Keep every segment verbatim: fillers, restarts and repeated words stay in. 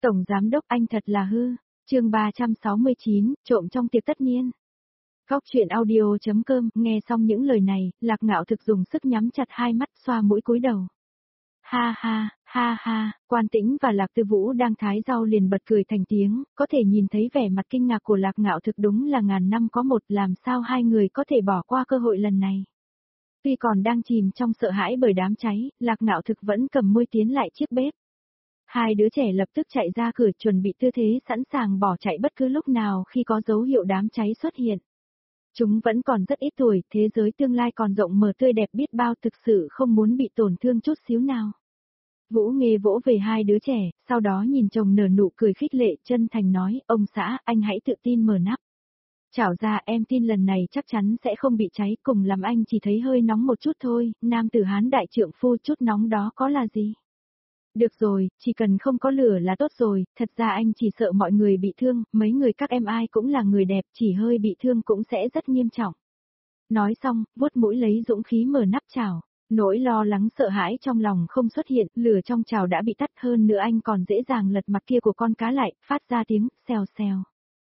Tổng giám đốc anh thật là hư. Chương ba trăm sáu mươi chín, trộm trong tiệc tất niên. Góc truyện audio.com, nghe xong những lời này, Lạc Ngạo Thực dùng sức nhắm chặt hai mắt, xoa mũi cúi đầu. Ha ha, ha ha, Quan Tĩnh và Lạc Tư Vũ đang thái rau liền bật cười thành tiếng, có thể nhìn thấy vẻ mặt kinh ngạc của Lạc Ngạo Thực đúng là ngàn năm có một, làm sao hai người có thể bỏ qua cơ hội lần này. Tuy còn đang chìm trong sợ hãi bởi đám cháy, Lạc Ngạo Thực vẫn cầm môi tiến lại chiếc bếp. Hai đứa trẻ lập tức chạy ra cửa chuẩn bị tư thế sẵn sàng bỏ chạy bất cứ lúc nào khi có dấu hiệu đám cháy xuất hiện. Chúng vẫn còn rất ít tuổi, thế giới tương lai còn rộng mở tươi đẹp biết bao, thực sự không muốn bị tổn thương chút xíu nào. Vũ Nghê vỗ về hai đứa trẻ, sau đó nhìn chồng nở nụ cười khích lệ, chân thành nói, ông xã, anh hãy tự tin mở nắp. Chảo ra, em tin lần này chắc chắn sẽ không bị cháy, cùng làm anh chỉ thấy hơi nóng một chút thôi, nam tử Hán đại trượng phu, chút nóng đó có là gì. Được rồi, chỉ cần không có lửa là tốt rồi, thật ra anh chỉ sợ mọi người bị thương, mấy người các em ai cũng là người đẹp, chỉ hơi bị thương cũng sẽ rất nghiêm trọng. Nói xong, vuốt mũi lấy dũng khí mở nắp chảo, nỗi lo lắng sợ hãi trong lòng không xuất hiện, lửa trong chảo đã bị tắt, hơn nữa anh còn dễ dàng lật mặt kia của con cá lại, phát ra tiếng xèo xèo.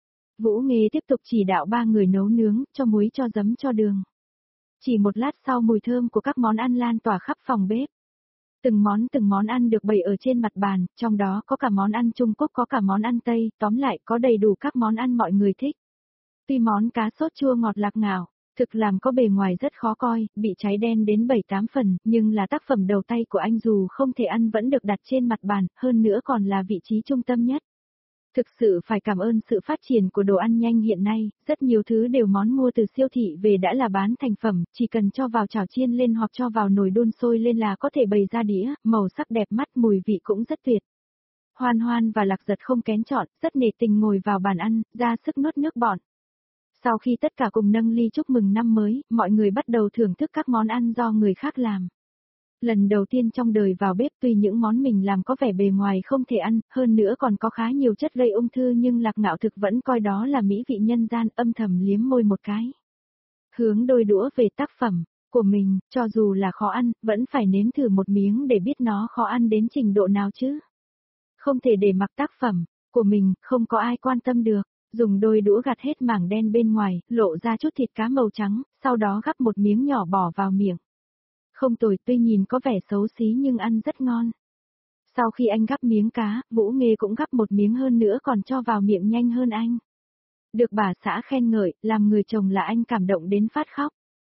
Vũ Nghê tiếp tục chỉ đạo ba người nấu nướng, cho muối cho giấm cho đường. Chỉ một lát sau mùi thơm của các món ăn lan tỏa khắp phòng bếp. Từng món từng món ăn được bày ở trên mặt bàn, trong đó có cả món ăn Trung Quốc có cả món ăn Tây, tóm lại có đầy đủ các món ăn mọi người thích. Tuy món cá sốt chua ngọt Lạc Ngạo Thực làm có bề ngoài rất khó coi, bị cháy đen đến bảy tám phần, nhưng là tác phẩm đầu tay của anh dù không thể ăn vẫn được đặt trên mặt bàn, hơn nữa còn là vị trí trung tâm nhất. Thực sự phải cảm ơn sự phát triển của đồ ăn nhanh hiện nay, rất nhiều thứ đều món mua từ siêu thị về đã là bán thành phẩm, chỉ cần cho vào chảo chiên lên hoặc cho vào nồi đun sôi lên là có thể bày ra đĩa, màu sắc đẹp mắt, mùi vị cũng rất tuyệt. Hoan Hoan và Lạc Giật không kén chọn, rất nể tình ngồi vào bàn ăn, ra sức nuốt nước bọt. Sau khi tất cả cùng nâng ly chúc mừng năm mới, mọi người bắt đầu thưởng thức các món ăn do người khác làm. Lần đầu tiên trong đời vào bếp, tuy những món mình làm có vẻ bề ngoài không thể ăn, hơn nữa còn có khá nhiều chất gây ung thư, nhưng Lạc Ngạo Thực vẫn coi đó là mỹ vị nhân gian, âm thầm liếm môi một cái. Hướng đôi đũa về tác phẩm của mình, cho dù là khó ăn, vẫn phải nếm thử một miếng để biết nó khó ăn đến trình độ nào chứ. Không thể để mặc tác phẩm của mình, không có ai quan tâm được. Dùng đôi đũa gạt hết mảng đen bên ngoài, lộ ra chút thịt cá màu trắng, sau đó gắp một miếng nhỏ bỏ vào miệng. Không tồi, tuy nhìn có vẻ xấu xí nhưng ăn rất ngon. Sau khi anh gắp miếng cá, Vũ Nghê cũng gắp một miếng hơn nữa còn cho vào miệng nhanh hơn anh. Được bà xã khen ngợi, làm người chồng là anh cảm động đến phát khóc.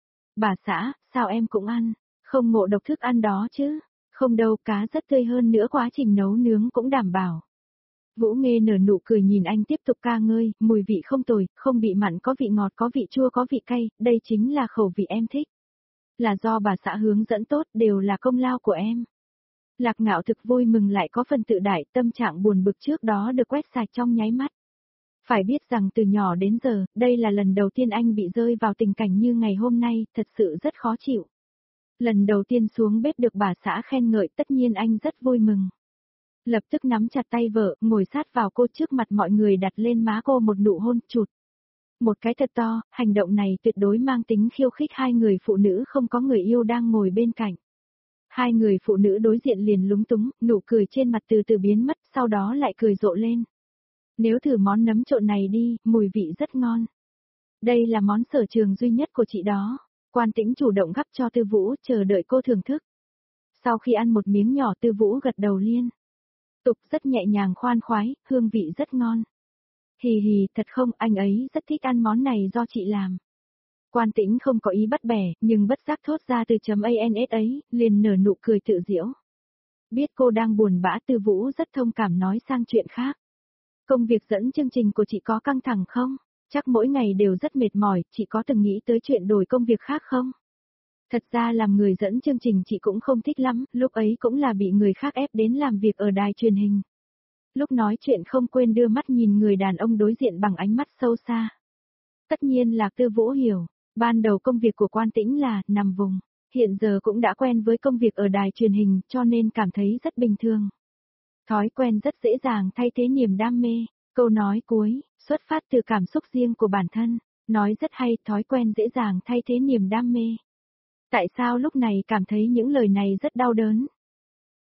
Bà xã, sao em cũng ăn, không ngộ độc thức ăn đó chứ? Không đâu, cá rất tươi, hơn nữa quá trình nấu nướng cũng đảm bảo. Vũ Nghê nở nụ cười nhìn anh tiếp tục ca ngơi, mùi vị không tồi, không bị mặn, có vị ngọt, có vị chua, có vị cay, đây chính là khẩu vị em thích. Là do bà xã hướng dẫn tốt, đều là công lao của em. Lạc Ngạo Thực vui mừng lại có phần tự đại, tâm trạng buồn bực trước đó được quét sạch trong nháy mắt. Phải biết rằng từ nhỏ đến giờ, đây là lần đầu tiên anh bị rơi vào tình cảnh như ngày hôm nay, thật sự rất khó chịu. Lần đầu tiên xuống bếp được bà xã khen ngợi, tất nhiên anh rất vui mừng. Lập tức nắm chặt tay vợ, ngồi sát vào cô trước mặt mọi người, đặt lên má cô một nụ hôn chụt. Một cái thật to, hành động này tuyệt đối mang tính khiêu khích hai người phụ nữ không có người yêu đang ngồi bên cạnh. Hai người phụ nữ đối diện liền lúng túng, nụ cười trên mặt từ từ biến mất, sau đó lại cười rộ lên. Nếu thử món nấm trộn này đi, mùi vị rất ngon. Đây là món sở trường duy nhất của chị đó. Quan Tĩnh chủ động gắp cho Tư Vũ, chờ đợi cô thưởng thức. Sau khi ăn một miếng nhỏ, Tư Vũ gật đầu liên tục, rất nhẹ nhàng khoan khoái, hương vị rất ngon. Hì hì, thật không, anh ấy rất thích ăn món này do chị làm. Quan Tĩnh không có ý bắt bẻ, nhưng bất giác thốt ra từ chấm ans ấy, liền nở nụ cười tự giễu. Biết cô đang buồn bã, Tư Vũ rất thông cảm nói sang chuyện khác. Công việc dẫn chương trình của chị có căng thẳng không? Chắc mỗi ngày đều rất mệt mỏi, chị có từng nghĩ tới chuyện đổi công việc khác không? Thật ra làm người dẫn chương trình chị cũng không thích lắm, lúc ấy cũng là bị người khác ép đến làm việc ở đài truyền hình. Lúc nói chuyện không quên đưa mắt nhìn người đàn ông đối diện bằng ánh mắt sâu xa. Tất nhiên là Tư Vũ hiểu, ban đầu công việc của Quan Tĩnh là nằm vùng, hiện giờ cũng đã quen với công việc ở đài truyền hình cho nên cảm thấy rất bình thường. Thói quen rất dễ dàng thay thế niềm đam mê, câu nói cuối, xuất phát từ cảm xúc riêng của bản thân, nói rất hay, thói quen dễ dàng thay thế niềm đam mê. Tại sao lúc này cảm thấy những lời này rất đau đớn?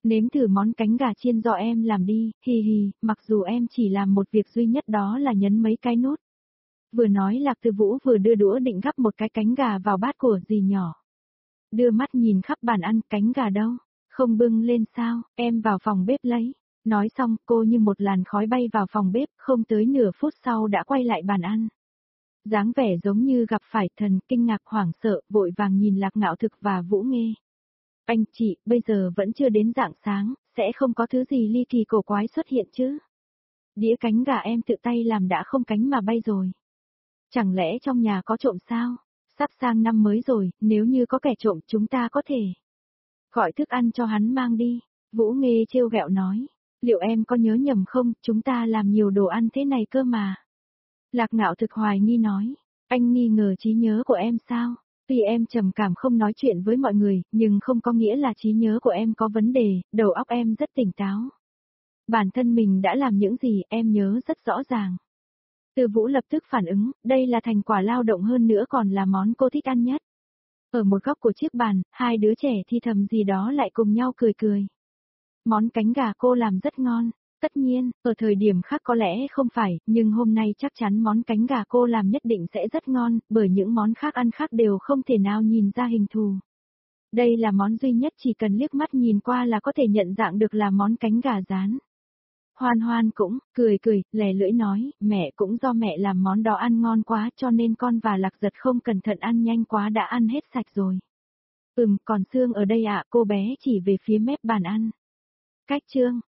Nếm thử món cánh gà chiên do em làm đi, hì hì, mặc dù em chỉ làm một việc duy nhất đó là nhấn mấy cái nút. Vừa nói Lạc Tư Vũ vừa đưa đũa định gắp một cái cánh gà vào bát của dì nhỏ. Đưa mắt nhìn khắp bàn ăn, cánh gà đâu? Không bưng lên sao, em vào phòng bếp lấy. Nói xong, cô như một làn khói bay vào phòng bếp, không tới nửa phút sau đã quay lại bàn ăn. Dáng vẻ giống như gặp phải thần, kinh ngạc hoảng sợ, vội vàng nhìn Lạc Ngạo Thực và Vũ Nghê. Anh chị, bây giờ vẫn chưa đến rạng sáng, sẽ không có thứ gì ly kỳ cổ quái xuất hiện chứ? Đĩa cánh gà em tự tay làm đã không cánh mà bay rồi. Chẳng lẽ trong nhà có trộm sao? Sắp sang năm mới rồi, nếu như có kẻ trộm chúng ta có thể gọi thức ăn cho hắn mang đi. Vũ Nghê trêu ghẹo nói, liệu em có nhớ nhầm không, chúng ta làm nhiều đồ ăn thế này cơ mà. Lạc Ngạo Thực hoài nghi nói, anh nghi ngờ trí nhớ của em sao? Tuy em trầm cảm không nói chuyện với mọi người, nhưng không có nghĩa là trí nhớ của em có vấn đề, đầu óc em rất tỉnh táo. Bản thân mình đã làm những gì em nhớ rất rõ ràng. Từ Vũ lập tức phản ứng, đây là thành quả lao động hơn nữa còn là món cô thích ăn nhất. Ở một góc của chiếc bàn, hai đứa trẻ thi thầm gì đó lại cùng nhau cười cười. Món cánh gà cô làm rất ngon. Tất nhiên, ở thời điểm khác có lẽ không phải, nhưng hôm nay chắc chắn món cánh gà cô làm nhất định sẽ rất ngon, bởi những món khác ăn khác đều không thể nào nhìn ra hình thù. Đây là món duy nhất chỉ cần liếc mắt nhìn qua là có thể nhận dạng được là món cánh gà rán. Hoan Hoan cũng, cười cười, lè lưỡi nói, mẹ cũng do mẹ làm món đó ăn ngon quá cho nên con và Lạc Giật không cẩn thận ăn nhanh quá đã ăn hết sạch rồi. Ừm, còn xương ở đây ạ, cô bé chỉ về phía mép bàn ăn. Cách chương